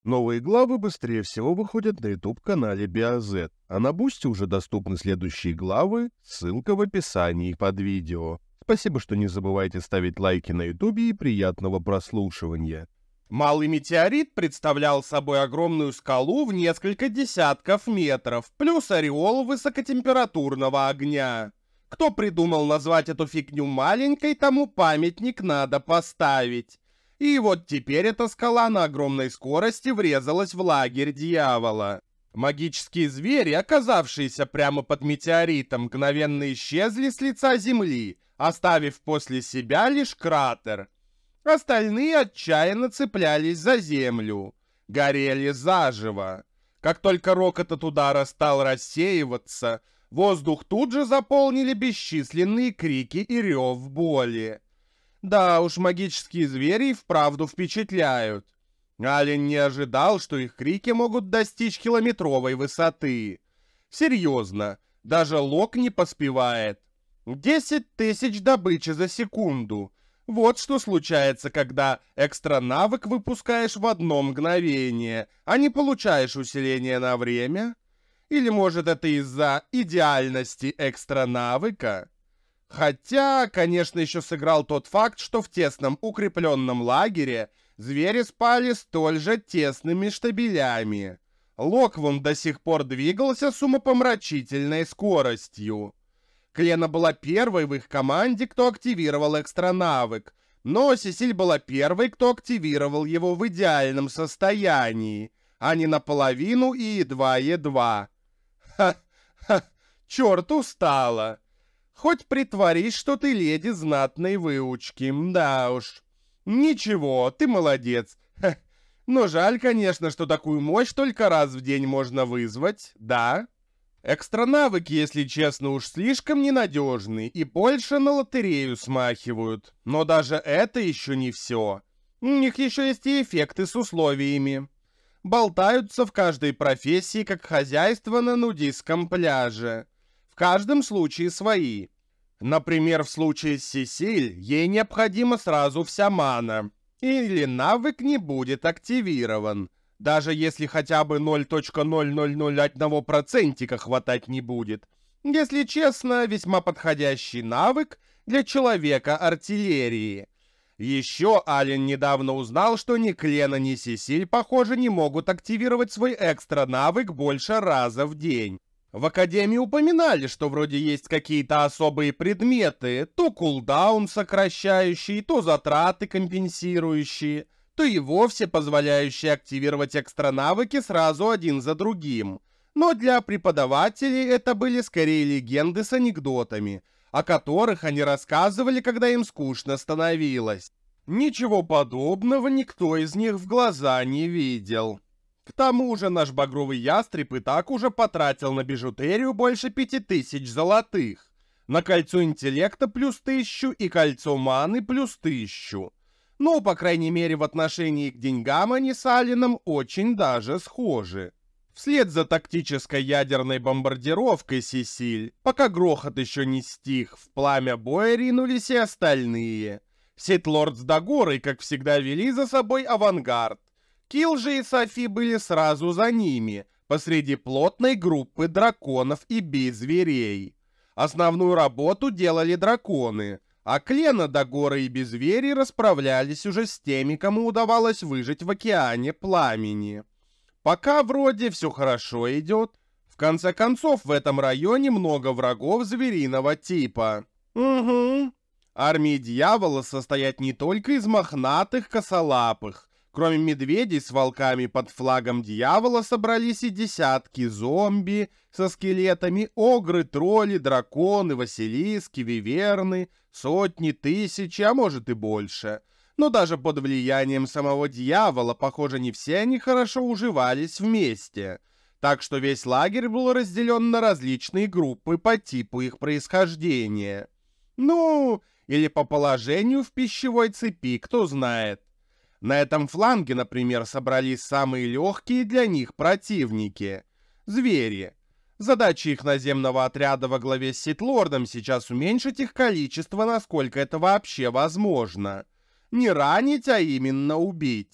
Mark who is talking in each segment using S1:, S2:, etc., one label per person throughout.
S1: Новые главы быстрее всего выходят на YouTube-канале BioZ, а на Бусти уже доступны следующие главы, ссылка в описании под видео. Спасибо, что не забывайте ставить лайки на YouTube и приятного прослушивания.
S2: Малый метеорит представлял собой огромную скалу в несколько десятков метров, плюс ореол высокотемпературного огня. Кто придумал назвать эту фигню маленькой, тому памятник надо поставить. И вот теперь эта скала на огромной скорости врезалась в лагерь дьявола. Магические звери, оказавшиеся прямо под метеоритом, мгновенно исчезли с лица земли, оставив после себя лишь кратер. Остальные отчаянно цеплялись за землю, горели заживо. Как только рокот от удара стал рассеиваться, воздух тут же заполнили бесчисленные крики и рев боли. Да уж, магические звери вправду впечатляют. Ален не ожидал, что их крики могут достичь километровой высоты. Серьезно, даже Лок не поспевает. 10 тысяч добычи за секунду. Вот что случается, когда экстра-навык выпускаешь в одно мгновение, а не получаешь усиление на время? Или, может, это из-за идеальности экстра-навыка? Хотя, конечно, еще сыграл тот факт, что в тесном укрепленном лагере звери спали столь же тесными штабелями. Лок вон до сих пор двигался с умопомрачительной скоростью. Клена была первой в их команде, кто активировал экстра-навык, но Сесиль была первой, кто активировал его в идеальном состоянии, а не наполовину и едва-едва. Ха-ха, черт, устала. Хоть притворись, что ты леди знатной выучки, да уж. Ничего, ты молодец. Ха. Но жаль, конечно, что такую мощь только раз в день можно вызвать, да? Экстра-навыки, если честно, уж слишком ненадежны и больше на лотерею смахивают. Но даже это еще не все. У них еще есть и эффекты с условиями. Болтаются в каждой профессии, как хозяйство на нудистском пляже. В каждом случае свои. Например, в случае с Сесиль ей необходима сразу вся мана, или навык не будет активирован, даже если хотя бы 0,0001% хватать не будет. Если честно, весьма подходящий навык для человека артиллерии. Еще Ален недавно узнал, что ни Клена, ни Сесиль, похоже, не могут активировать свой экстра-навык больше раза в день. В Академии упоминали, что вроде есть какие-то особые предметы, то кулдаун сокращающий, то затраты компенсирующие, то и вовсе позволяющие активировать экстра-навыки сразу один за другим. Но для преподавателей это были скорее легенды с анекдотами, о которых они рассказывали, когда им скучно становилось. Ничего подобного никто из них в глаза не видел. К тому же наш багровый ястреб и так уже потратил на бижутерию больше 5000 золотых, на кольцо интеллекта плюс 1000 и кольцо маны плюс 1000. Ну, по крайней мере, в отношении к деньгам они с Алином очень даже схожи. Вслед за тактической ядерной бомбардировкой Сесиль, пока грохот еще не стих, в пламя боя ринулись и остальные. Ситлорд с Дагорой, как всегда, вели за собой авангард. Килл же и Софи были сразу за ними, посреди плотной группы драконов и би-зверей. Основную работу делали драконы, а Клена, Дагора и би-звери расправлялись уже с теми, кому удавалось выжить в океане пламени. Пока вроде все хорошо идет. В конце концов, в этом районе много врагов звериного типа. Угу. Армии дьявола состоят не только из мохнатых косолапых. Кроме медведей с волками под флагом дьявола собрались и десятки зомби со скелетами, огры, тролли, драконы, василиски, виверны, сотни, тысячи, а может и больше. Но даже под влиянием самого дьявола, похоже, не все они хорошо уживались вместе. Так что весь лагерь был разделен на различные группы по типу их происхождения. Ну, или по положению в пищевой цепи, кто знает. На этом фланге, например, собрались самые легкие для них противники — звери. Задача их наземного отряда во главе с Ситлордом сейчас уменьшить их количество, насколько это вообще возможно. Не ранить, а именно убить.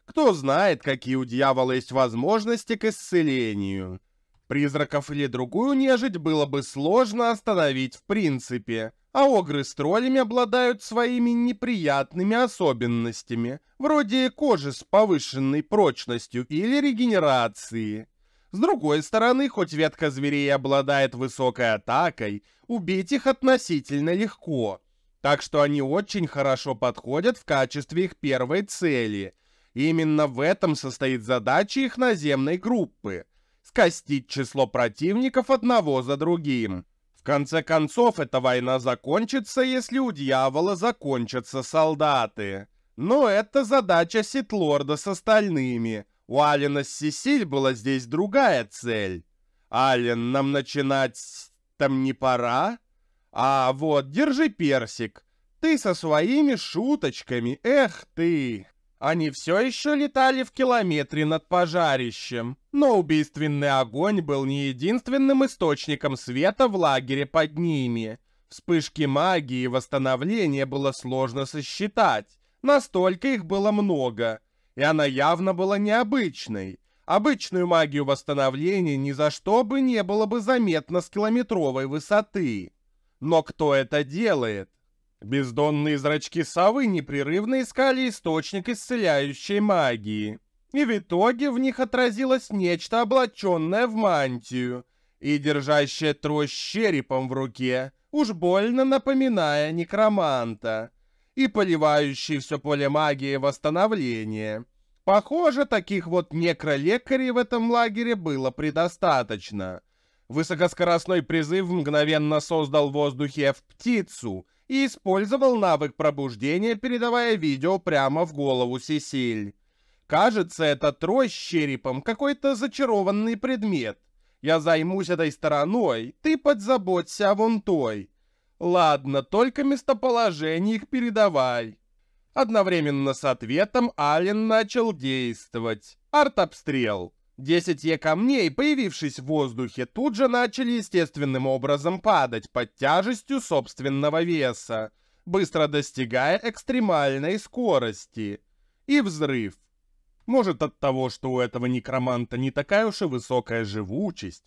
S2: Кто знает, какие у дьявола есть возможности к исцелению. Призраков или другую нежить было бы сложно остановить в принципе, а огры с троллями обладают своими неприятными особенностями, вроде кожи с повышенной прочностью или регенерации. С другой стороны, хоть ветка зверей обладает высокой атакой, убить их относительно легко, так что они очень хорошо подходят в качестве их первой цели. И именно в этом состоит задача их наземной группы – скостить число противников одного за другим. В конце концов, эта война закончится, если у дьявола закончатся солдаты. Но это задача Ситлорда с остальными. У Алена с Сесиль была здесь другая цель. «Ален, нам начинать там не пора?» «А вот, держи персик. Ты со своими шуточками, эх ты!» Они все еще летали в километре над пожарищем, но убийственный огонь был не единственным источником света в лагере под ними. Вспышки магии и восстановления было сложно сосчитать, настолько их было много, и она явно была необычной. Обычную магию восстановления ни за что бы не было бы заметно с километровой высоты. Но кто это делает? Бездонные зрачки совы непрерывно искали источник исцеляющей магии, и в итоге в них отразилось нечто, облаченное в мантию и держащее трость с черепом в руке, уж больно напоминая некроманта, и поливающий все поле магии восстановления. Похоже, таких вот некролекарей в этом лагере было предостаточно. Высокоскоростной призыв мгновенно создал в воздухе птицу и использовал навык пробуждения, передавая видео прямо в голову Сесиль. Кажется, это трость с черепом какой-то зачарованный предмет. Я займусь этой стороной, ты подзаботься о вон той. Ладно, только местоположение их передавай. Одновременно с ответом Ален начал действовать. Артобстрел. 10 камней, появившись в воздухе, тут же начали естественным образом падать под тяжестью собственного веса, быстро достигая экстремальной скорости. И взрыв. Может, от того, что у этого некроманта не такая уж и высокая живучесть,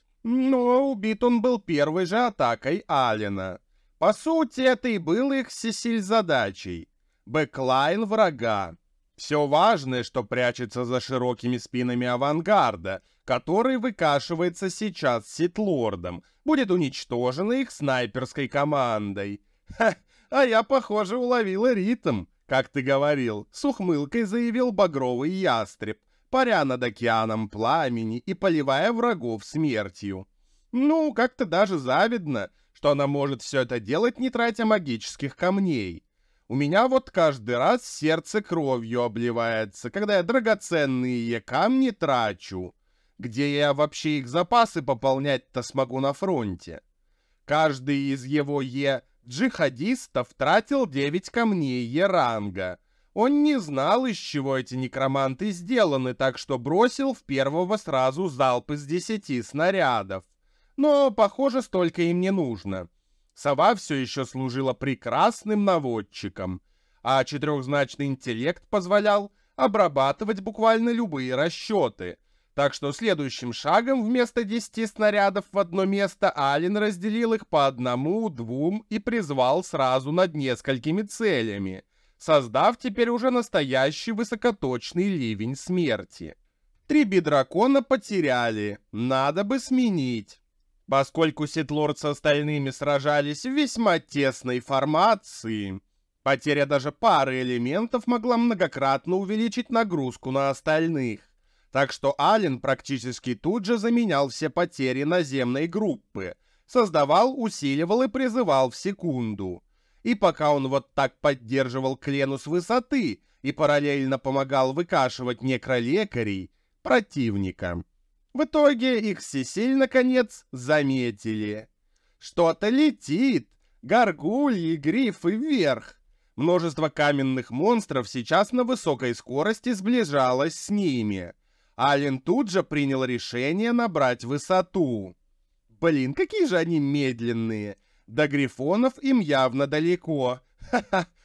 S2: но убит он был первой же атакой Алена. По сути, это и было их Сесиль задачей. Бэклайн врага. Все важное, что прячется за широкими спинами авангарда, который выкашивается сейчас Ситлордом, будет уничтожен их снайперской командой. Ха, а я, похоже, уловила ритм, как ты говорил, с ухмылкой заявил багровый ястреб, паря над океаном пламени и поливая врагов смертью. Ну, как-то даже завидно, что она может все это делать, не тратя магических камней. У меня вот каждый раз сердце кровью обливается, когда я драгоценные камни трачу. Где я вообще их запасы пополнять-то смогу на фронте? Каждый из его джихадистов тратил 9 камней ранга. Он не знал, из чего эти некроманты сделаны, так что бросил в первого сразу залп из 10 снарядов. Но, похоже, столько им не нужно. Сова все еще служила прекрасным наводчиком, а четырехзначный интеллект позволял обрабатывать буквально любые расчеты. Так что следующим шагом вместо 10 снарядов в одно место Ален разделил их по 1, 2 и призвал сразу над несколькими целями, создав теперь уже настоящий высокоточный ливень смерти. 3 бидракона потеряли, надо бы сменить. Поскольку Ситлорд с остальными сражались в весьма тесной формации, потеря даже пары элементов могла многократно увеличить нагрузку на остальных. Так что Ален практически тут же заменял все потери наземной группы, создавал, усиливал и призывал в секунду. И пока он вот так поддерживал Клену с высоты и параллельно помогал выкашивать некролекарей противника, в итоге их Сесиль, наконец, заметили. Что-то летит, горгульи, грифы вверх. Множество каменных монстров сейчас на высокой скорости сближалось с ними. Ален тут же принял решение набрать высоту. Блин, какие же они медленные. До грифонов им явно далеко. Ха-ха,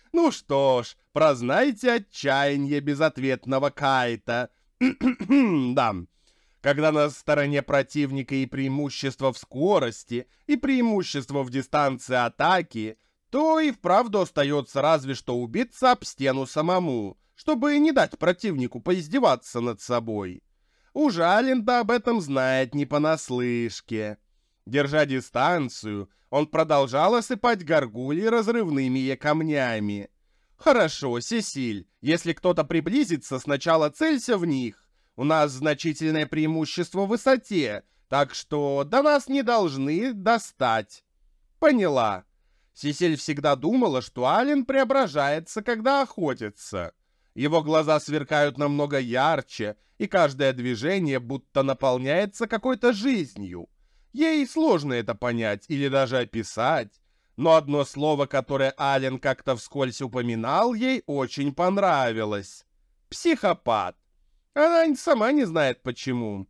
S2: Ну что ж, прознайте отчаяние безответного Кайта. Да, когда на стороне противника и преимущество в скорости, и преимущество в дистанции атаки, то и вправду остается разве что убиться об стену самому, чтобы не дать противнику поиздеваться над собой. Уж Ален-то об этом знает не понаслышке. Держа дистанцию, он продолжал осыпать горгульи разрывными камнями. «Хорошо, Сесиль, если кто-то приблизится, сначала целься в них. У нас значительное преимущество в высоте, так что до нас не должны достать». «Поняла». Сесиль всегда думала, что Ален преображается, когда охотится. Его глаза сверкают намного ярче, и каждое движение будто наполняется какой-то жизнью. Ей сложно это понять или даже описать, но одно слово, которое Ален как-то вскользь упоминал, ей очень понравилось. Психопат. Она сама не знает почему.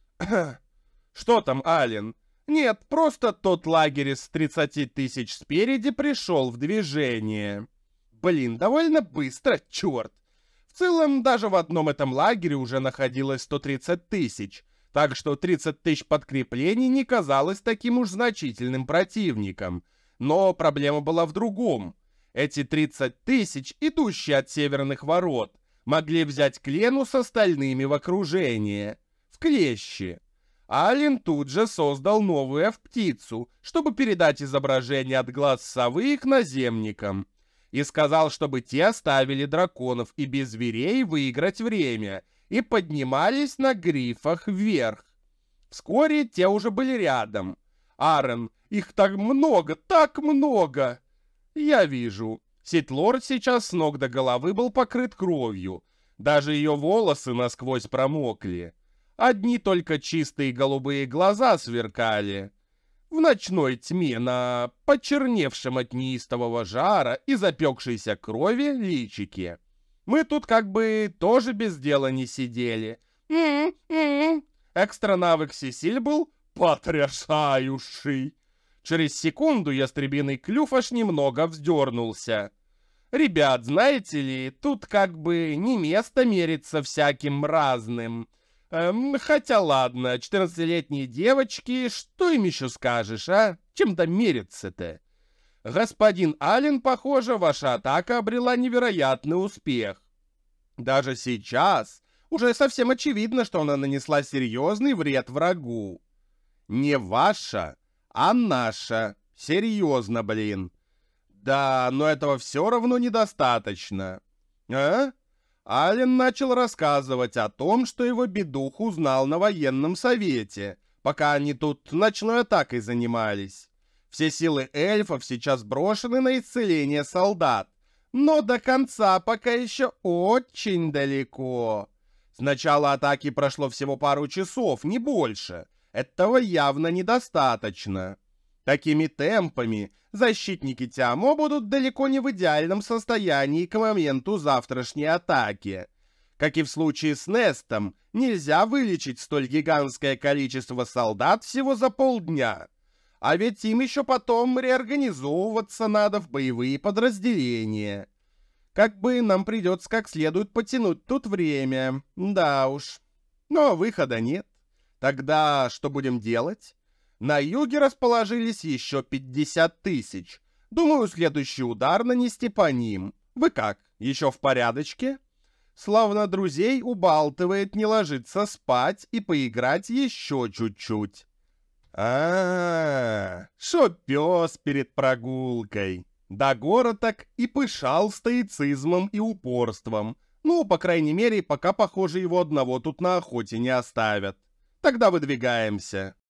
S2: Что там, Ален? Нет, просто тот лагерь из 30 тысяч спереди пришел в движение. Блин, довольно быстро, черт. В целом, даже в одном этом лагере уже находилось 130 тысяч, так что 30 тысяч подкреплений не казалось таким уж значительным противником. Но проблема была в другом. Эти 30 тысяч, идущие от северных ворот, могли взять Клену с остальными в окружение, в клещи. Ален тут же создал новую F-птицу, чтобы передать изображение от глаз совы их наземникам, и сказал, чтобы те оставили драконов и без зверей выиграть время, и поднимались на грифах вверх. Вскоре те уже были рядом. Арен, их так много, так много! Я вижу. Ситлорд сейчас с ног до головы был покрыт кровью. Даже ее волосы насквозь промокли. Одни только чистые голубые глаза сверкали. В ночной тьме на почерневшем от неистового жара и запекшейся крови личике. Мы тут как бы тоже без дела не сидели. Экстра навык Сесиль был потрясающий. Через секунду ястребиный клюв аж немного вздернулся. Ребят, знаете ли, тут как бы не место мериться всяким разным. Хотя ладно, 14-летние девочки, что им еще скажешь, а? Чем-то мериться-то? Господин Ален, похоже, ваша атака обрела невероятный успех. Даже сейчас уже совсем очевидно, что она нанесла серьезный вред врагу. Не ваша, а наша. Серьезно, блин. Да, но этого все равно недостаточно. А? Ален начал рассказывать о том, что его бедух узнал на военном совете, пока они тут ночной атакой занимались. Все силы эльфов сейчас брошены на исцеление солдат, но до конца пока еще очень далеко. С начала атаки прошло всего пару часов, не больше. Этого явно недостаточно. Такими темпами защитники Тиамо будут далеко не в идеальном состоянии к моменту завтрашней атаки. Как и в случае с Нестом, нельзя вылечить столь гигантское количество солдат всего за полдня. А ведь им еще потом реорганизовываться надо в боевые подразделения. Как бы нам придется как следует потянуть тут время. Да уж. Но выхода нет. Тогда что будем делать? На юге расположились еще 50 тысяч. Думаю, следующий удар нанести по ним. Вы как, еще в порядочке? Славно друзей убалтывает не ложиться спать и поиграть еще чуть-чуть. Шо пес перед прогулкой. До гора так и пышал стоицизмом и упорством. Ну, по крайней мере, пока, похоже, его одного тут на охоте не оставят. Тогда выдвигаемся.